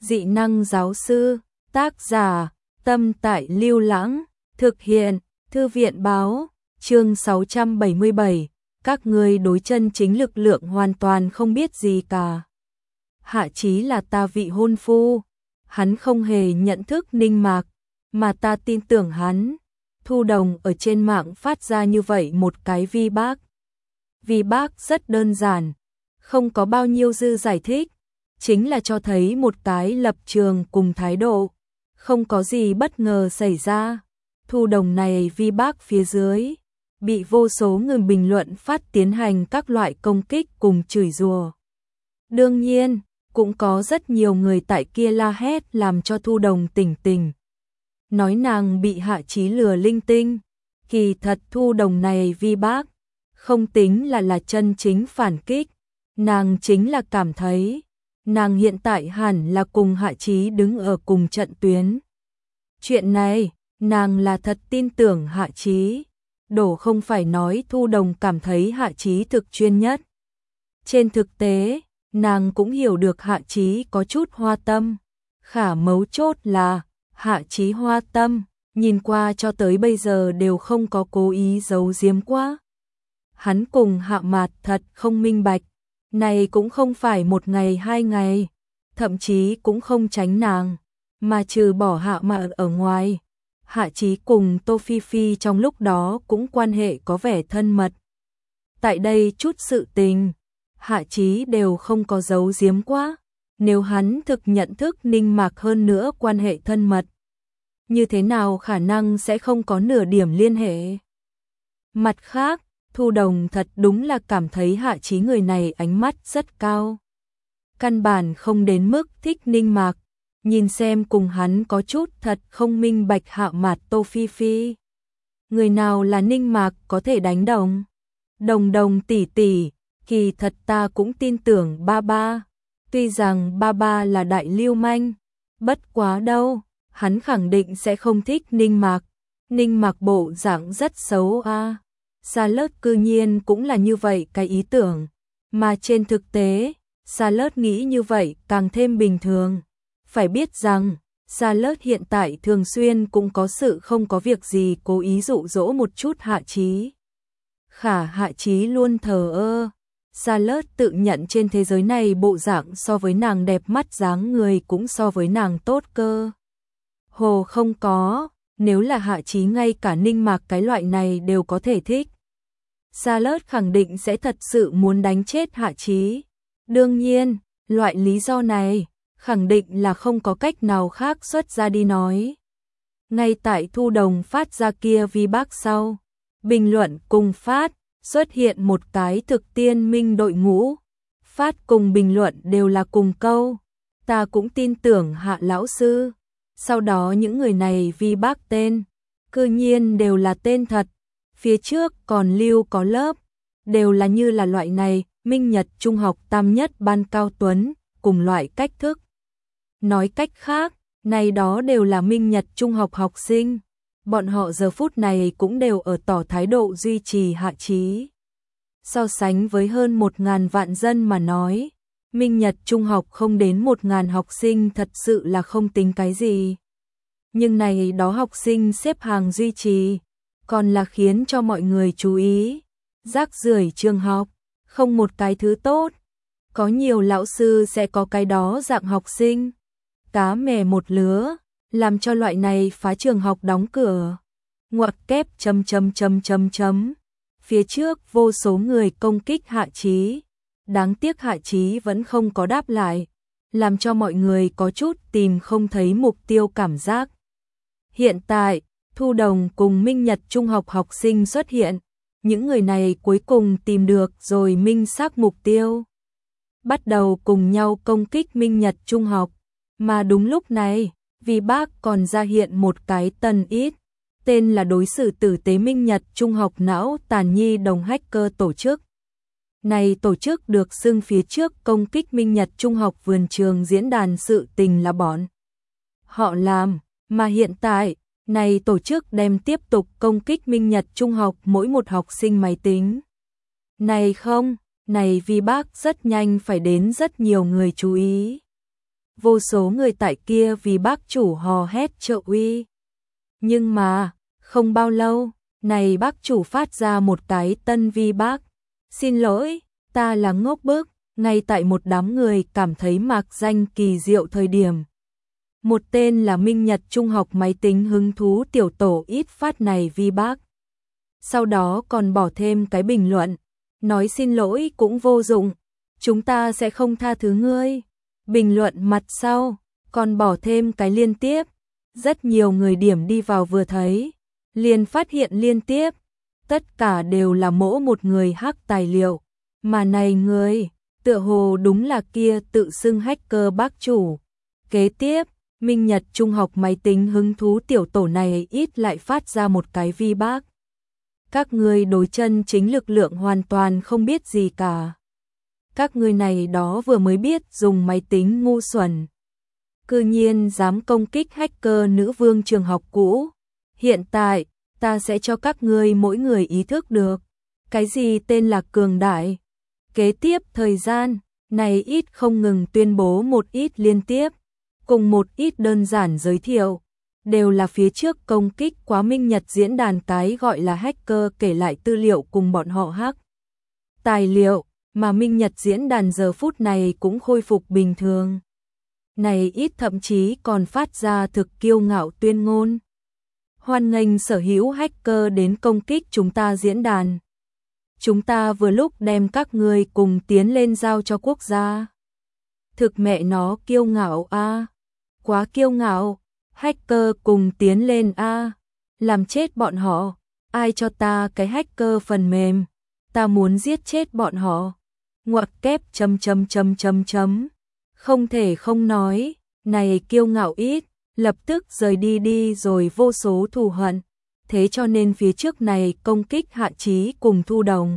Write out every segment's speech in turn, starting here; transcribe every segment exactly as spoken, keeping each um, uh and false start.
Dị năng giáo sư, tác giả, Tâm Tại Lưu Lãng, thực hiện, Thư viện báo, chương sáu trăm bảy mươi bảy, các ngươi đối chân chính lực lượng hoàn toàn không biết gì cả. Hạ Chí là ta vị hôn phu, hắn không hề nhận thức Ninh Mạc, mà ta tin tưởng hắn. Thu Đồng ở trên mạng phát ra như vậy một cái vi bác. Vi bác rất đơn giản, không có bao nhiêu dư giải thích, chính là cho thấy một cái lập trường cùng thái độ, không có gì bất ngờ xảy ra. Thu Đồng này vi bác phía dưới, bị vô số người bình luận phát tiến hành các loại công kích cùng chửi rủa. Đương nhiên, cũng có rất nhiều người tại kia la hét làm cho Thu Đồng tỉnh tỉnh. Nói nàng bị Hạ Chí lừa linh tinh, kỳ thật Thu Đồng này vi bác, không tính là là chân chính phản kích, nàng chính là cảm thấy, nàng hiện tại hẳn là cùng Hạ Chí đứng ở cùng trận tuyến. Chuyện này, nàng là thật tin tưởng Hạ Chí, đổ không phải nói Thu Đồng cảm thấy Hạ Chí thực chuyên nhất. Trên thực tế, nàng cũng hiểu được Hạ Chí có chút hoa tâm, khả mấu chốt là, Hạ Chí hoa tâm, nhìn qua cho tới bây giờ đều không có cố ý giấu giếm quá. Hắn cùng Hạ Mạt thật không minh bạch, này cũng không phải một ngày hai ngày, thậm chí cũng không tránh nàng, mà trừ bỏ Hạ Mạt ở ngoài. Hạ Chí cùng Tô Phi Phi trong lúc đó cũng quan hệ có vẻ thân mật. Tại đây chút sự tình, Hạ Chí đều không có giấu giếm quá, nếu hắn thực nhận thức Ninh Mạc hơn nữa quan hệ thân mật, như thế nào khả năng sẽ không có nửa điểm liên hệ. Mặt khác, Thu Đồng thật đúng là cảm thấy Hạ Chí người này ánh mắt rất cao. Căn bản không đến mức thích Ninh Mạc, nhìn xem cùng hắn có chút thật không minh bạch Hạ Mạt Tô Phi Phi. Người nào là Ninh Mạc có thể đánh đồng? Đồng Đồng tỷ tỷ, kỳ thật ta cũng tin tưởng ba ba. Tuy rằng ba ba là đại lưu manh, bất quá đâu, hắn khẳng định sẽ không thích Ninh Mạc. Ninh Mạc bộ dạng rất xấu a. À. Sa Lớt cư nhiên cũng là như vậy cái ý tưởng, mà trên thực tế, Sa Lớt nghĩ như vậy càng thêm bình thường. Phải biết rằng, Sa Lớt hiện tại thường xuyên cũng có sự không có việc gì cố ý dụ dỗ một chút Hạ Chí. Khả Hạ Chí luôn thờ ơ. Sa Lớt tự nhận trên thế giới này bộ dạng so với nàng đẹp mắt dáng người cũng so với nàng tốt cơ. Hồ không có, nếu là Hạ Chí ngay cả Ninh Mạc cái loại này đều có thể thích. Sa Lớt khẳng định sẽ thật sự muốn đánh chết Hạ Chí. Đương nhiên, loại lý do này, khẳng định là không có cách nào khác xuất ra đi nói. Ngay tại Thu Đồng phát ra kia vi bác sau, bình luận cùng phát, xuất hiện một cái thực tiên minh đội ngũ. Phát cùng bình luận đều là cùng câu, ta cũng tin tưởng Hạ lão sư. Sau đó những người này vi bác tên, cư nhiên đều là tên thật, phía trước còn lưu có lớp, đều là như là loại này, Minh Nhật Trung học tam nhất ban Cao Tuấn, cùng loại cách thức. Nói cách khác, này đó đều là Minh Nhật Trung học học sinh, bọn họ giờ phút này cũng đều ở tỏ thái độ duy trì Hạ Chí. So sánh với hơn một ngàn vạn dân mà nói, Minh Nhật Trung học không đến một ngàn học sinh thật sự là không tính cái gì. Nhưng này đó học sinh xếp hàng duy trì, còn là khiến cho mọi người chú ý. Rác rưởi trường học, không một cái thứ tốt. Có nhiều lão sư sẽ có cái đó dạng học sinh. Cá mè một lứa, làm cho loại này phá trường học đóng cửa. Ngoặc kép chấm chấm chấm chấm chấm. Phía trước vô số người công kích Hạ Chí. Đáng tiếc Hạ Chí vẫn không có đáp lại, làm cho mọi người có chút tìm không thấy mục tiêu cảm giác. Hiện tại, Thu Đồng cùng Minh Nhật Trung học học sinh xuất hiện, những người này cuối cùng tìm được rồi minh xác mục tiêu. Bắt đầu cùng nhau công kích Minh Nhật Trung học, mà đúng lúc này, vì bác còn ra hiện một cái tần ít, tên là đối xử tử tế Minh Nhật Trung học não tàn nhi đồng hacker tổ chức. Này tổ chức được xưng phía trước công kích Minh Nhật Trung học vườn trường diễn đàn sự tình là bọn họ làm, mà hiện tại, này tổ chức đem tiếp tục công kích Minh Nhật Trung học mỗi một học sinh máy tính. Này không, này vì bác rất nhanh phải đến rất nhiều người chú ý. vô số người tại kia vì bác chủ hò hét trợ uy. Nhưng mà, không bao lâu, này bác chủ phát ra một cái tân vi bác. Xin lỗi, ta là ngốc bức, ngay tại một đám người cảm thấy mạc danh kỳ diệu thời điểm. Một tên là Minh Nhật Trung học máy tính hứng thú tiểu tổ ít phát này vi bác. Sau đó còn bỏ thêm cái bình luận, nói xin lỗi cũng vô dụng, chúng ta sẽ không tha thứ ngươi. Bình luận mặt sau, còn bỏ thêm cái liên tiếp. Rất nhiều người điểm đi vào vừa thấy, liền phát hiện liên tiếp. Tất cả đều là mỗi một người hack tài liệu. Mà này người, tựa hồ đúng là kia tự xưng hacker bác chủ. Kế tiếp, Minh Nhật Trung học máy tính hứng thú tiểu tổ này ít lại phát ra một cái vi bác. Các ngươi đối chân chính lực lượng hoàn toàn không biết gì cả. Các ngươi này đó vừa mới biết dùng máy tính ngu xuẩn. Cư nhiên dám công kích hacker nữ vương trường học cũ. Hiện tại, ta sẽ cho các ngươi mỗi người ý thức được. Cái gì tên là cường đại? Kế tiếp thời gian, này ít không ngừng tuyên bố một ít liên tiếp. Cùng một ít đơn giản giới thiệu. Đều là phía trước công kích quá Minh Nhật diễn đàn cái gọi là hacker kể lại tư liệu cùng bọn họ hack. Tài liệu mà Minh Nhật diễn đàn giờ phút này cũng khôi phục bình thường. Này ít thậm chí còn phát ra thực kiêu ngạo tuyên ngôn. Hoan nghênh sở hữu hacker đến công kích chúng ta diễn đàn. Chúng ta vừa lúc đem các ngươi cùng tiến lên giao cho quốc gia. Thực mẹ nó kiêu ngạo a, à. Quá kiêu ngạo. Hacker cùng tiến lên a, à. Làm chết bọn họ. Ai cho ta cái hacker phần mềm? Ta muốn giết chết bọn họ. Ngoặc kép chấm chấm chấm chấm chấm. Không thể không nói, này kiêu ngạo ít, lập tức rời đi đi rồi vô số thù hận. Thế cho nên phía trước này công kích Hạ Chí cùng Thu Đồng.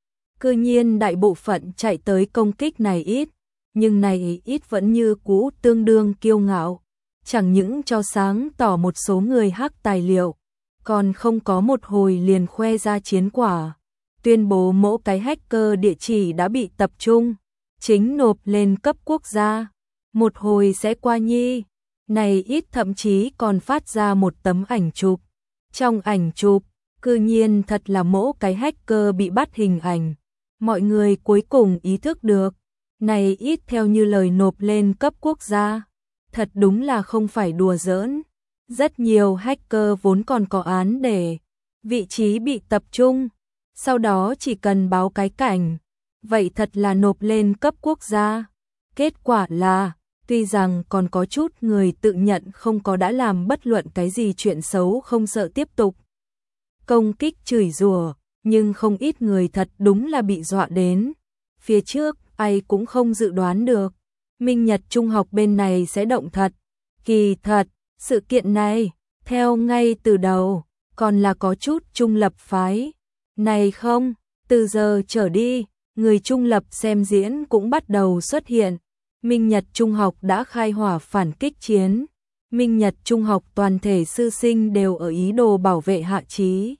Cư nhiên đại bộ phận chạy tới công kích này ít, nhưng này ít vẫn như cũ tương đương kiêu ngạo. Chẳng những cho sáng tỏ một số người hack tài liệu, còn không có một hồi liền khoe ra chiến quả. Tuyên bố mỗi cái hacker địa chỉ đã bị tập trung, chính nộp lên cấp quốc gia. Một hồi sẽ qua nhi. Này ít thậm chí còn phát ra một tấm ảnh chụp. Trong ảnh chụp, cư nhiên thật là mỗi cái hacker bị bắt hình ảnh. Mọi người cuối cùng ý thức được. Này ít theo như lời nộp lên cấp quốc gia. Thật đúng là không phải đùa giỡn. Rất nhiều hacker vốn còn có án để vị trí bị tập trung. Sau đó chỉ cần báo cái cảnh. Vậy thật là nộp lên cấp quốc gia. Kết quả là, tuy rằng còn có chút người tự nhận không có đã làm bất luận cái gì chuyện xấu không sợ tiếp tục công kích chửi rủa, nhưng không ít người thật đúng là bị dọa đến. Phía trước, ai cũng không dự đoán được. Minh Nhật Trung học bên này sẽ động thật. Kỳ thật, sự kiện này, theo ngay từ đầu, còn là có chút trung lập phái. Này không, từ giờ trở đi, người trung lập xem diễn cũng bắt đầu xuất hiện. Minh Nhật Trung học đã khai hỏa phản kích chiến. Minh Nhật Trung học toàn thể sư sinh đều ở ý đồ bảo vệ Hạ Chí.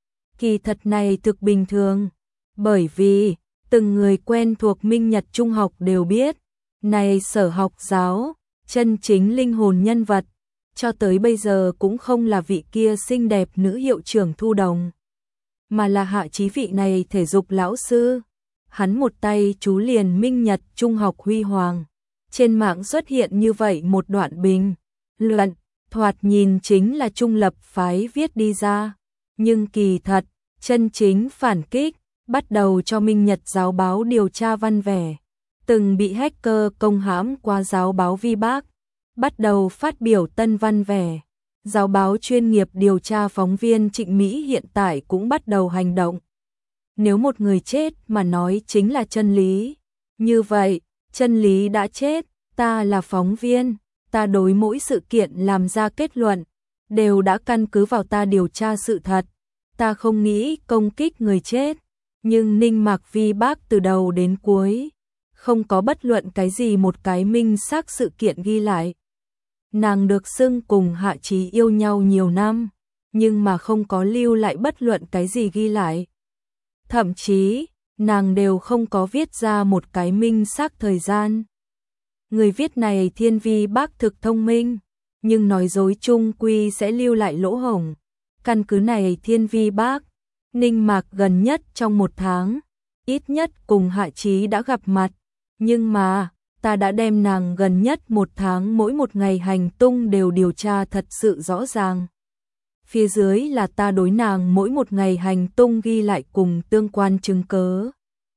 Kỳ thật này thực bình thường, bởi vì từng người quen thuộc Minh Nhật Trung học đều biết, này sở học giáo, chân chính linh hồn nhân vật, cho tới bây giờ cũng không là vị kia xinh đẹp nữ hiệu trưởng Thu Đồng, mà là Hạ Chí vị này thể dục lão sư. Hắn một tay chú liền Minh Nhật Trung học huy hoàng. Trên mạng xuất hiện như vậy một đoạn bình luận, thoạt nhìn chính là trung lập phái viết đi ra, nhưng kỳ thật, chân chính phản kích, bắt đầu cho Minh Nhật giáo báo điều tra văn vẻ, từng bị hacker công hãm qua giáo báo vi bác, bắt đầu phát biểu tân văn vẻ. Giáo báo chuyên nghiệp điều tra phóng viên Trịnh Mỹ hiện tại cũng bắt đầu hành động. Nếu một người chết mà nói chính là chân lý, như vậy, chân lý đã chết, ta là phóng viên, ta đối mỗi sự kiện làm ra kết luận, đều đã căn cứ vào ta điều tra sự thật, ta không nghĩ công kích người chết, nhưng Ninh Mạc Vi bác từ đầu đến cuối, không có bất luận cái gì một cái minh xác sự kiện ghi lại. Nàng được xưng cùng Hạ Chí yêu nhau nhiều năm, nhưng mà không có lưu lại bất luận cái gì ghi lại. Thậm chí, nàng đều không có viết ra một cái minh xác thời gian. Người viết này Thiên Vi Bác thực thông minh, nhưng nói dối chung quy sẽ lưu lại lỗ hổng. Căn cứ này Thiên Vi Bác, Ninh Mạc gần nhất trong một tháng, ít nhất cùng Hạ Chí đã gặp mặt, nhưng mà, ta đã đem nàng gần nhất một tháng mỗi một ngày hành tung đều điều tra thật sự rõ ràng. Phía dưới là ta đối nàng mỗi một ngày hành tung ghi lại cùng tương quan chứng cớ.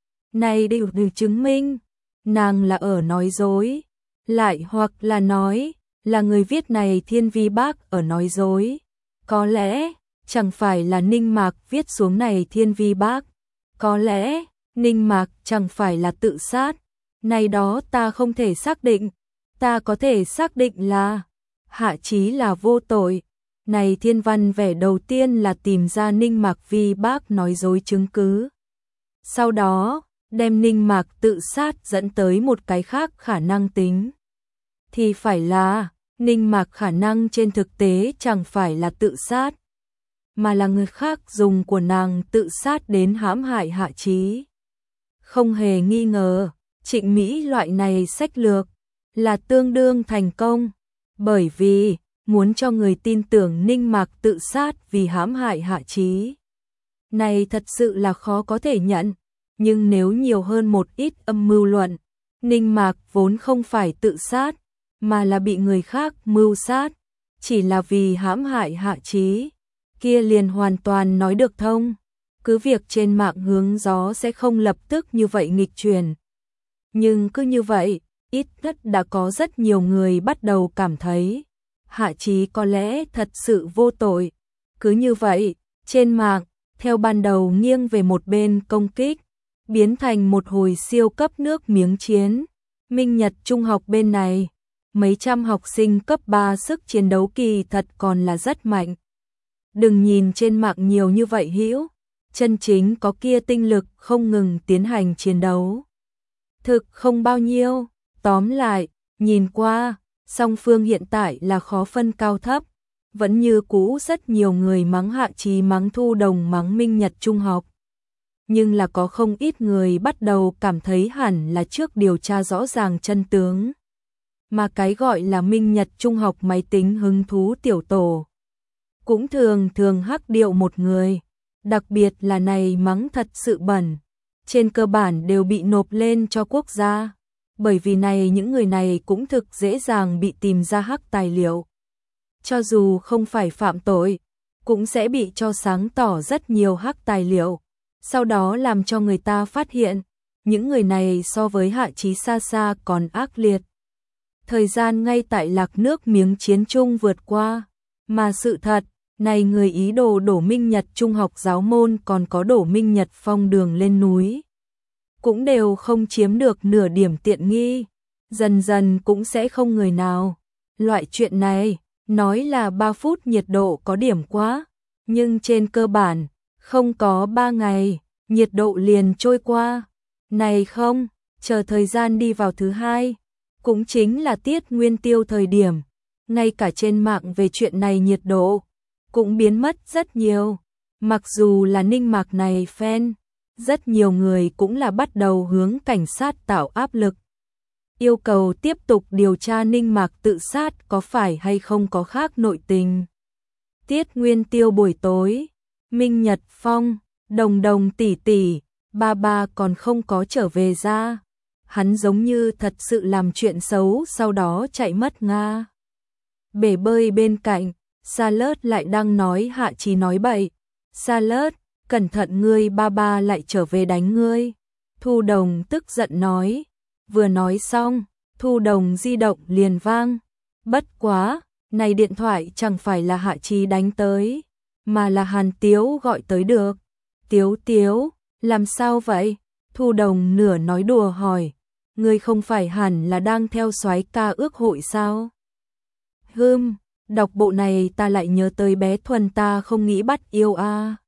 Này đều được chứng minh, nàng là ở nói dối, lại hoặc là nói, là người viết này Thiên Vi Bác ở nói dối. Có lẽ, chẳng phải là Ninh Mạc viết xuống này Thiên Vi Bác, có lẽ, Ninh Mạc chẳng phải là tự sát, này đó ta không thể xác định, ta có thể xác định là Hạ Chí là vô tội. Này thiên văn vẻ đầu tiên là tìm ra Ninh Mạc Vi Bác nói dối chứng cứ. Sau đó, đem Ninh Mạc tự sát dẫn tới một cái khác khả năng tính. Thì phải là, Ninh Mạc khả năng trên thực tế chẳng phải là tự sát, mà là người khác dùng của nàng tự sát đến hãm hại Hạ Chí. Không hề nghi ngờ, Trịnh Mỹ loại này sách lược là tương đương thành công, bởi vì muốn cho người tin tưởng Ninh Mạc tự sát vì hãm hại Hạ Chí. Này thật sự là khó có thể nhận, nhưng nếu nhiều hơn một ít âm mưu luận, Ninh Mạc vốn không phải tự sát, mà là bị người khác mưu sát, chỉ là vì hãm hại Hạ Chí, kia liền hoàn toàn nói được thông. Cứ việc trên mạng hướng gió sẽ không lập tức như vậy nghịch chuyển. Nhưng cứ như vậy, ít nhất đã có rất nhiều người bắt đầu cảm thấy Hạ Chí có lẽ thật sự vô tội. Cứ như vậy, trên mạng, theo ban đầu nghiêng về một bên công kích, biến thành một hồi siêu cấp nước miếng chiến. Minh Nhật Trung học bên này, mấy trăm học sinh cấp ba sức chiến đấu kỳ thật còn là rất mạnh. Đừng nhìn trên mạng nhiều như vậy hữu, chân chính có kia tinh lực không ngừng tiến hành chiến đấu. Thực không bao nhiêu, tóm lại, nhìn qua, song phương hiện tại là khó phân cao thấp, vẫn như cũ rất nhiều người mắng Hạ Chí, mắng Thu Đồng, mắng Minh Nhật Trung học. Nhưng là có không ít người bắt đầu cảm thấy hẳn là trước điều tra rõ ràng chân tướng. Mà cái gọi là Minh Nhật Trung học máy tính hứng thú tiểu tổ, cũng thường thường hắc điệu một người, đặc biệt là này mắng thật sự bẩn, trên cơ bản đều bị nộp lên cho quốc gia, bởi vì này những người này cũng thực dễ dàng bị tìm ra hắc tài liệu. Cho dù không phải phạm tội, cũng sẽ bị cho sáng tỏ rất nhiều hắc tài liệu, sau đó làm cho người ta phát hiện, những người này so với Hạ Chí xa xa còn ác liệt. Thời gian ngay tại lạc nước miếng chiến trung vượt qua, mà sự thật, này người ý đồ đổ Minh Nhật Trung học giáo môn còn có đổ Minh Nhật Phong đường lên núi, cũng đều không chiếm được nửa điểm tiện nghi, dần dần cũng sẽ không người nào. Loại chuyện này, nói là ba phút nhiệt độ có điểm quá, nhưng trên cơ bản, không có ba ngày, nhiệt độ liền trôi qua. Này không, chờ thời gian đi vào thứ hai, cũng chính là tiết nguyên tiêu thời điểm, ngay cả trên mạng về chuyện này nhiệt độ cũng biến mất rất nhiều. Mặc dù là Ninh Mạc này fan, rất nhiều người cũng là bắt đầu hướng cảnh sát tạo áp lực, yêu cầu tiếp tục điều tra Ninh Mạc tự sát có phải hay không có khác nội tình. Tiết nguyên tiêu buổi tối, Minh Nhật Phong, Đồng Đồng tỷ tỷ, ba ba còn không có trở về ra. Hắn giống như thật sự làm chuyện xấu sau đó chạy mất nga. Bể bơi bên cạnh, Salad lại đang nói Hạ Chí nói bậy. Salad, cẩn thận ngươi ba ba lại trở về đánh ngươi. Thu Đồng tức giận nói. Vừa nói xong, Thu Đồng di động liền vang. Bất quá, này điện thoại chẳng phải là Hạ Chí đánh tới, mà là Hàn Tiếu gọi tới được. Tiếu Tiếu, làm sao vậy? Thu Đồng nửa nói đùa hỏi. Ngươi không phải hẳn là đang theo soái ca ước hội sao? Hừm, đọc bộ này ta lại nhớ tới bé Thuần ta không nghĩ bắt yêu a. À.